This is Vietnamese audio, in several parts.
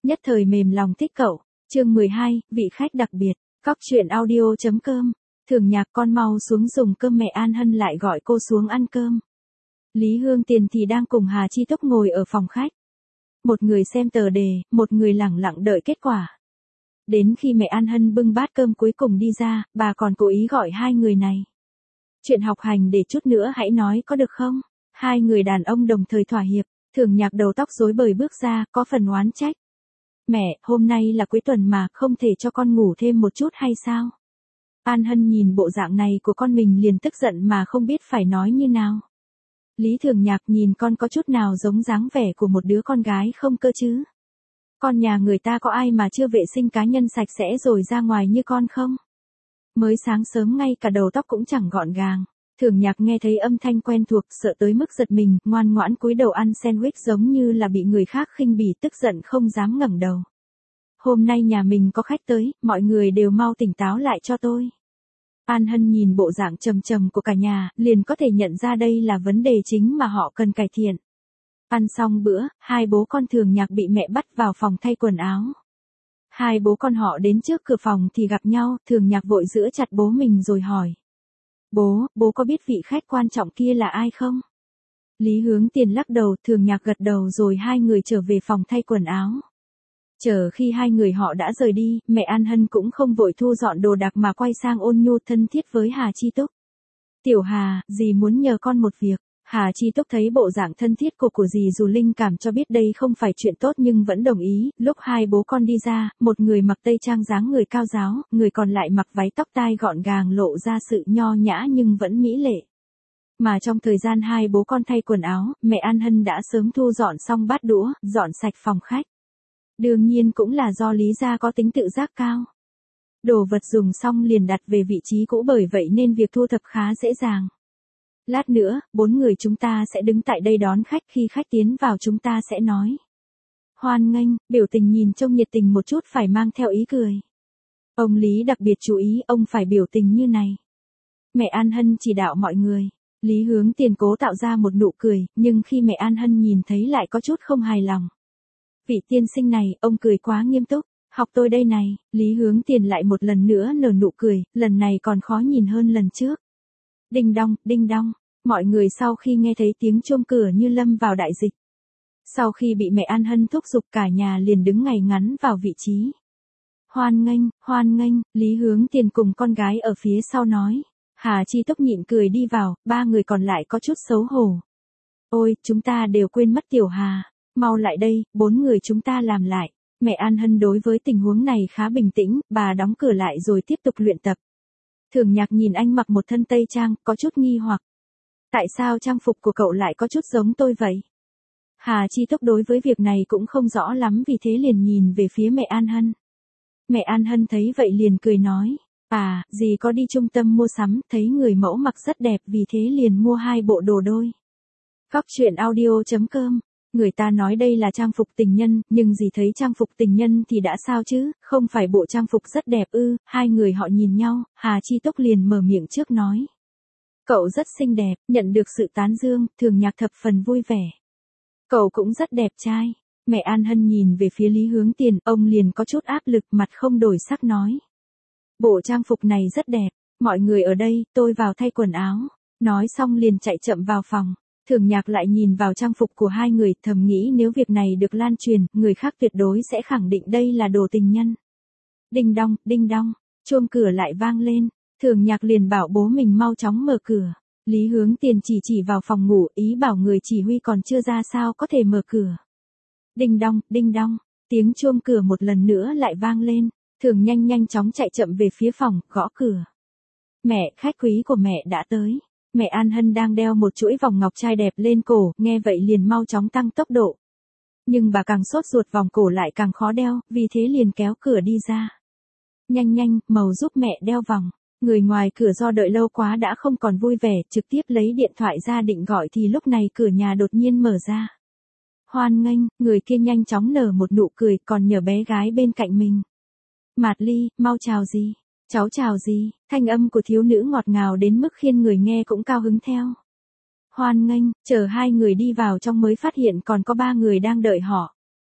Nhất thời mềm lòng thích cậu. Chương 12, vị khách đặc biệt. Cóc truyện audio.com. Thường Nhạc con mau xuống dùng cơm, mẹ An Hân lại gọi cô xuống ăn cơm. Lý Hương Tiền thì đang cùng Hà Chi Túc ngồi ở phòng khách. Một người xem tờ đề, một người lẳng lặng đợi kết quả. Đến khi mẹ An Hân bưng bát cơm cuối cùng đi ra, bà còn cố ý gọi hai người này. Chuyện học hành để chút nữa hãy nói có được không? Hai người đàn ông đồng thời thỏa hiệp. Thường Nhạc đầu tóc rối bời bước ra, có phần oán trách. Mẹ, hôm nay là cuối tuần mà, không thể cho con ngủ thêm một chút hay sao? An Hân nhìn bộ dạng này của con mình liền tức giận mà không biết phải nói như nào. Lý Thường Nhạc nhìn con có chút nào giống dáng vẻ của một đứa con gái không cơ chứ? Con nhà người ta có ai mà chưa vệ sinh cá nhân sạch sẽ rồi ra ngoài như con không? Mới sáng sớm ngay cả đầu tóc cũng chẳng gọn gàng. Thường Nhạc nghe thấy âm thanh quen thuộc, sợ tới mức giật mình, ngoan ngoãn cúi đầu ăn sandwich giống như là bị người khác khinh bỉ, tức giận không dám ngẩng đầu. Hôm nay nhà mình có khách tới, mọi người đều mau tỉnh táo lại cho tôi. An Hân nhìn bộ dạng trầm trầm của cả nhà, liền có thể nhận ra đây là vấn đề chính mà họ cần cải thiện. Ăn xong bữa, hai bố con Thường Nhạc bị mẹ bắt vào phòng thay quần áo. Hai bố con họ đến trước cửa phòng thì gặp nhau, Thường Nhạc vội giữ chặt bố mình rồi hỏi. Bố có biết vị khách quan trọng kia là ai không? Lý Hướng Tiền lắc đầu, Thường Nhạc gật đầu rồi hai người trở về phòng thay quần áo. Chờ khi hai người họ đã rời đi, mẹ An Hân cũng không vội thu dọn đồ đạc mà quay sang ôn nhu thân thiết với Hà Chi Túc. Tiểu Hà, dì muốn nhờ con một việc. Hà Chi Túc thấy bộ dạng thân thiết của dì dù linh cảm cho biết đây không phải chuyện tốt nhưng vẫn đồng ý. Lúc hai bố con đi ra, một người mặc tây trang dáng người cao ráo, người còn lại mặc váy tóc tai gọn gàng lộ ra sự nho nhã nhưng vẫn mỹ lệ. Mà trong thời gian hai bố con thay quần áo, mẹ An Hân đã sớm thu dọn xong bát đũa, dọn sạch phòng khách. Đương nhiên cũng là do Lý gia có tính tự giác cao. Đồ vật dùng xong liền đặt về vị trí cũ, bởi vậy nên việc thu thập khá dễ dàng. Lát nữa, 4 người chúng ta sẽ đứng tại đây đón khách, khi khách tiến vào chúng ta sẽ nói hoan nghênh, biểu tình nhìn trông nhiệt tình một chút, phải mang theo ý cười. Ông Lý đặc biệt chú ý, ông phải biểu tình như này. Mẹ An Hân chỉ đạo mọi người. Lý Hướng Tiền cố tạo ra một nụ cười, nhưng khi mẹ An Hân nhìn thấy lại có chút không hài lòng. Vị tiên sinh này, ông cười quá nghiêm túc. Học tôi đây này. Lý Hướng Tiền lại một lần nữa nở nụ cười, lần này còn khó nhìn hơn lần trước. Đinh đong, đinh đong. Mọi người sau khi nghe thấy tiếng chuông cửa như lâm vào đại dịch. Sau khi bị mẹ An Hân thúc giục, cả nhà liền đứng ngay ngắn vào vị trí. Hoan nghênh, Lý Hướng Tiền cùng con gái ở phía sau nói. Hà Chi Túc nhịn cười đi vào, ba người còn lại có chút xấu hổ. Ôi, chúng ta đều quên mất Tiểu Hà. Mau lại đây, 4 người chúng ta làm lại. Mẹ An Hân đối với tình huống này khá bình tĩnh, bà đóng cửa lại rồi tiếp tục luyện tập. Thường Nhạc nhìn anh mặc một thân tây trang, có chút nghi hoặc. Tại sao trang phục của cậu lại có chút giống tôi vậy? Hà Chi Túc đối với việc này cũng không rõ lắm, vì thế liền nhìn về phía mẹ An Hân. Mẹ An Hân thấy vậy liền cười nói. À, dì có đi trung tâm mua sắm, thấy người mẫu mặc rất đẹp, vì thế liền mua 2 bộ đồ đôi. Cóc truyện audio.com. Người ta nói đây là trang phục tình nhân, nhưng dì thấy trang phục tình nhân thì đã sao chứ, không phải bộ trang phục rất đẹp ư? Hai người họ nhìn nhau, Hà Chi Túc liền mở miệng trước nói. Cậu rất xinh đẹp, nhận được sự tán dương, Thường Nhạc thập phần vui vẻ. Cậu cũng rất đẹp trai. Mẹ An Hân nhìn về phía Lý Hướng Tiền, ông liền có chút áp lực, mặt không đổi sắc nói. Bộ trang phục này rất đẹp, mọi người ở đây, tôi vào thay quần áo. Nói xong liền chạy chậm vào phòng. Thường Nhạc lại nhìn vào trang phục của hai người, thầm nghĩ nếu việc này được lan truyền, người khác tuyệt đối sẽ khẳng định đây là đồ tình nhân. Đinh đong, chuông cửa lại vang lên. Thường Nhạc liền bảo bố mình mau chóng mở cửa. Lý Hướng Tiền chỉ vào phòng ngủ, ý bảo người chỉ huy còn chưa ra sao có thể mở cửa. Đinh đong, tiếng chuông cửa một lần nữa lại vang lên. Thường nhanh chóng chạy chậm về phía phòng, gõ cửa. Mẹ, khách quý của mẹ đã tới. Mẹ An Hân đang đeo một chuỗi vòng ngọc trai đẹp lên cổ, nghe vậy liền mau chóng tăng tốc độ. Nhưng bà càng sốt ruột, vòng cổ lại càng khó đeo, vì thế liền kéo cửa đi ra. Nhanh, Màu giúp mẹ đeo vòng. Người ngoài cửa do đợi lâu quá đã không còn vui vẻ, trực tiếp lấy điện thoại ra định gọi thì lúc này cửa nhà đột nhiên mở ra. Hoan nghênh, người kia nhanh chóng nở một nụ cười, còn nhờ bé gái bên cạnh mình. Mạt Ly, mau chào dì. Cháu chào dì. Thanh âm của thiếu nữ ngọt ngào đến mức khiến người nghe cũng cao hứng theo. Hoan nghênh, chờ hai người đi vào trong mới phát hiện còn có 3 người đang đợi họ.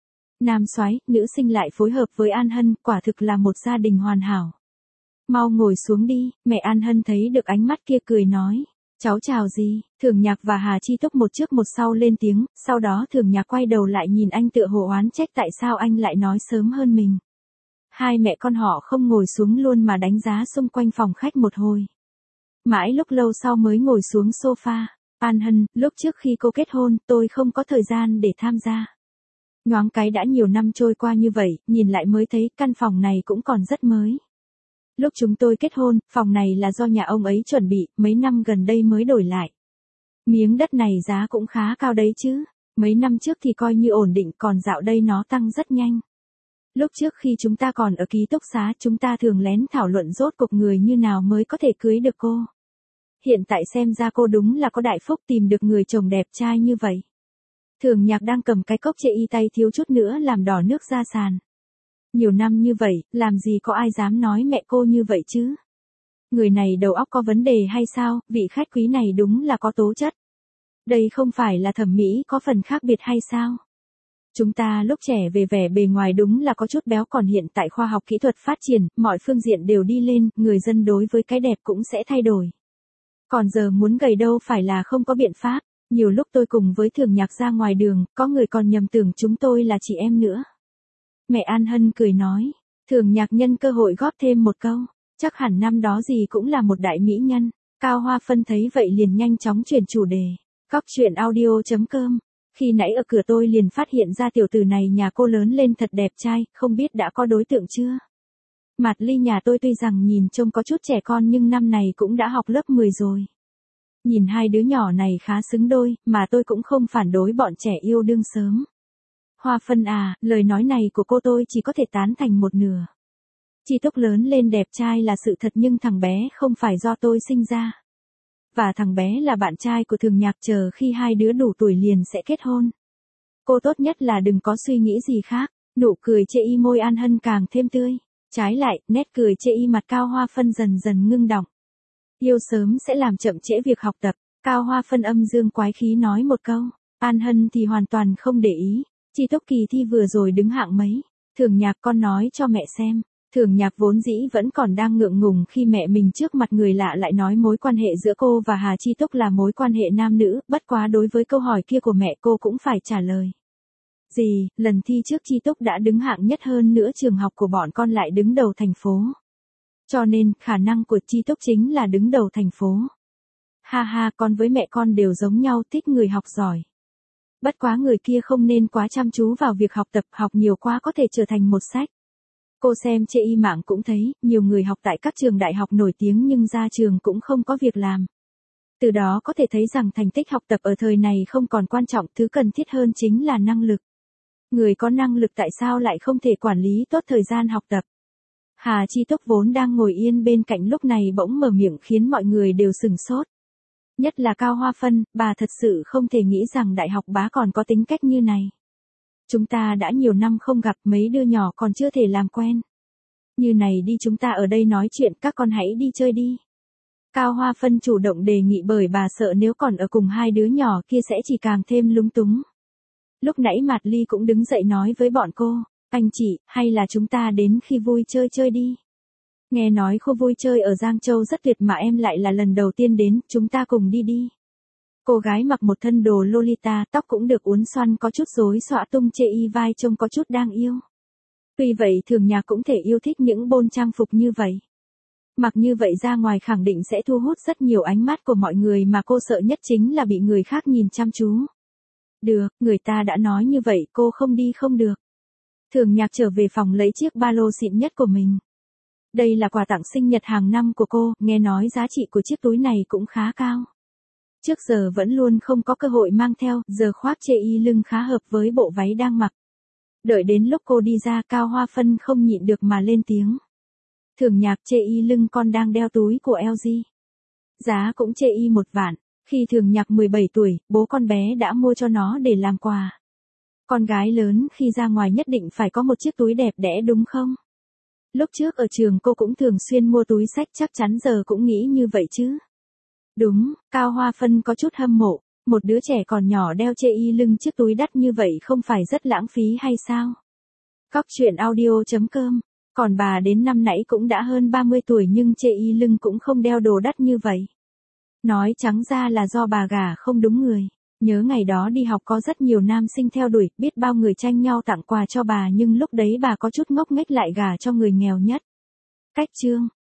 Nam soái, nữ sinh lại phối hợp với An Hân, quả thực là một gia đình hoàn hảo. Mau ngồi xuống đi, mẹ An Hân thấy được ánh mắt kia cười nói. Cháu chào gì, Thường Nhạc và Hà Chi Túc một trước một sau lên tiếng, sau đó Thường Nhạc quay đầu lại nhìn anh tựa hồ oán trách tại sao anh lại nói sớm hơn mình. Hai mẹ con họ không ngồi xuống luôn mà đánh giá xung quanh phòng khách một hồi. Mãi lúc lâu sau mới ngồi xuống sofa. An Hân, lúc trước khi cô kết hôn, tôi không có thời gian để tham gia. Nhoáng cái đã nhiều năm trôi qua như vậy, nhìn lại mới thấy căn phòng này cũng còn rất mới. Lúc chúng tôi kết hôn, phòng này là do nhà ông ấy chuẩn bị, mấy năm gần đây mới đổi lại. Miếng đất này giá cũng khá cao đấy chứ. Mấy năm trước thì coi như ổn định, còn dạo đây nó tăng rất nhanh. Lúc trước khi chúng ta còn ở ký túc xá, chúng ta thường lén thảo luận rốt cuộc người như nào mới có thể cưới được cô. Hiện tại xem ra cô đúng là có đại phúc tìm được người chồng đẹp trai như vậy. Thường Nhạc đang cầm cái cốc chê y tay thiếu chút nữa làm đỏ nước ra sàn. Nhiều năm như vậy, làm gì có ai dám nói mẹ cô như vậy chứ? Người này đầu óc có vấn đề hay sao, vị khách quý này đúng là có tố chất. Đây không phải là thẩm mỹ có phần khác biệt hay sao? Chúng ta lúc trẻ về vẻ bề ngoài đúng là có chút béo, còn hiện tại khoa học kỹ thuật phát triển, mọi phương diện đều đi lên, người dân đối với cái đẹp cũng sẽ thay đổi. Còn giờ muốn gầy đâu phải là không có biện pháp. Nhiều lúc tôi cùng với Thường Nhạc ra ngoài đường, có người còn nhầm tưởng chúng tôi là chị em nữa. Mẹ An Hân cười nói. Thường Nhạc nhân cơ hội góp thêm một câu. Chắc hẳn năm đó gì cũng là một đại mỹ nhân. Cao Hoa Phân thấy vậy liền nhanh chóng chuyển chủ đề. Cóc truyện audio.com. Khi nãy ở cửa tôi liền phát hiện ra tiểu tử này nhà cô lớn lên thật đẹp trai, không biết đã có đối tượng chưa? Mạt Ly nhà tôi tuy rằng nhìn trông có chút trẻ con nhưng năm này cũng đã học lớp 10 rồi. Nhìn hai đứa nhỏ này khá xứng đôi, mà tôi cũng không phản đối bọn trẻ yêu đương sớm. Hoa Phân à, lời nói này của cô tôi chỉ có thể tán thành một nửa. Chi Túc lớn lên đẹp trai là sự thật nhưng thằng bé không phải do tôi sinh ra. Và thằng bé là bạn trai của Thường Nhạc, chờ khi hai đứa đủ tuổi liền sẽ kết hôn. Cô tốt nhất là đừng có suy nghĩ gì khác. Nụ cười chê y môi An Hân càng thêm tươi. Trái lại, nét cười chê y mặt Cao Hoa Phân dần dần ngưng đọng. Yêu sớm sẽ làm chậm trễ việc học tập. Cao Hoa Phân âm dương quái khí nói một câu. An Hân thì hoàn toàn không để ý. Chi Túc kỳ thi vừa rồi đứng hạng mấy? Thường Nhạc con nói cho mẹ xem. Thường Nhạc vốn dĩ vẫn còn đang ngượng ngùng khi mẹ mình trước mặt người lạ lại nói mối quan hệ giữa cô và Hà Chi Túc là mối quan hệ nam nữ, bất quá đối với câu hỏi kia của mẹ cô cũng phải trả lời. Gì, lần thi trước Chi Túc đã đứng hạng nhất, hơn nữa trường học của bọn con lại đứng đầu thành phố. Cho nên, khả năng của Chi Túc chính là đứng đầu thành phố. Ha ha, con với mẹ con đều giống nhau, thích người học giỏi. Bất quá người kia không nên quá chăm chú vào việc học tập, học nhiều quá có thể trở thành một sách. Cô xem chê y mạng cũng thấy, nhiều người học tại các trường đại học nổi tiếng nhưng ra trường cũng không có việc làm. Từ đó có thể thấy rằng thành tích học tập ở thời này không còn quan trọng, thứ cần thiết hơn chính là năng lực. Người có năng lực tại sao lại không thể quản lý tốt thời gian học tập? Hà Chi Túc vốn đang ngồi yên bên cạnh lúc này bỗng mở miệng khiến mọi người đều sừng sốt. Nhất là Cao Hoa Phân, bà thật sự không thể nghĩ rằng đại học bá còn có tính cách như này. Chúng ta đã nhiều năm không gặp, mấy đứa nhỏ còn chưa thể làm quen. Như này đi, chúng ta ở đây nói chuyện, các con hãy đi chơi đi. Cao Hoa Phân chủ động đề nghị bởi bà sợ nếu còn ở cùng hai đứa nhỏ kia sẽ chỉ càng thêm lúng túng. Lúc nãy Mạt Ly cũng đứng dậy nói với bọn cô, anh chị, hay là chúng ta đến khi vui chơi chơi đi. Nghe nói khu vui chơi ở Giang Châu rất tuyệt mà em lại là lần đầu tiên đến, chúng ta cùng đi đi. Cô gái mặc một thân đồ Lolita, tóc cũng được uốn xoăn có chút rối xõa tung chê y vai trông có chút đáng yêu. Tuy vậy Thường Nhạc cũng thể yêu thích những bôn trang phục như vậy. Mặc như vậy ra ngoài khẳng định sẽ thu hút rất nhiều ánh mắt của mọi người, mà cô sợ nhất chính là bị người khác nhìn chăm chú. Được, người ta đã nói như vậy, cô không đi không được. Thường Nhạc trở về phòng lấy chiếc ba lô xịn nhất của mình. Đây là quà tặng sinh nhật hàng năm của cô, nghe nói giá trị của chiếc túi này cũng khá cao. Trước giờ vẫn luôn không có cơ hội mang theo, giờ khoác chê y lưng khá hợp với bộ váy đang mặc. Đợi đến lúc cô đi ra, Cao Hoa Phân không nhịn được mà lên tiếng. Thường Nhạc, chê y lưng con đang đeo túi của LG. Giá cũng chê y 1 vạn. Khi Thường Nhạc 17 tuổi, bố con bé đã mua cho nó để làm quà. Con gái lớn khi ra ngoài nhất định phải có một chiếc túi đẹp đẽ đúng không? Lúc trước ở trường cô cũng thường xuyên mua túi xách, chắc chắn giờ cũng nghĩ như vậy chứ. Đúng, Cao Hoa Phân có chút hâm mộ, một đứa trẻ còn nhỏ đeo chê y lưng chiếc túi đắt như vậy không phải rất lãng phí hay sao? Cóc truyện audio.com. Còn bà đến năm nãy cũng đã hơn 30 tuổi nhưng chê y lưng cũng không đeo đồ đắt như vậy. Nói trắng ra là do bà gả không đúng người. Nhớ ngày đó đi học có rất nhiều nam sinh theo đuổi, biết bao người tranh nhau tặng quà cho bà nhưng lúc đấy bà có chút ngốc nghếch lại gả cho người nghèo nhất. Cách chương.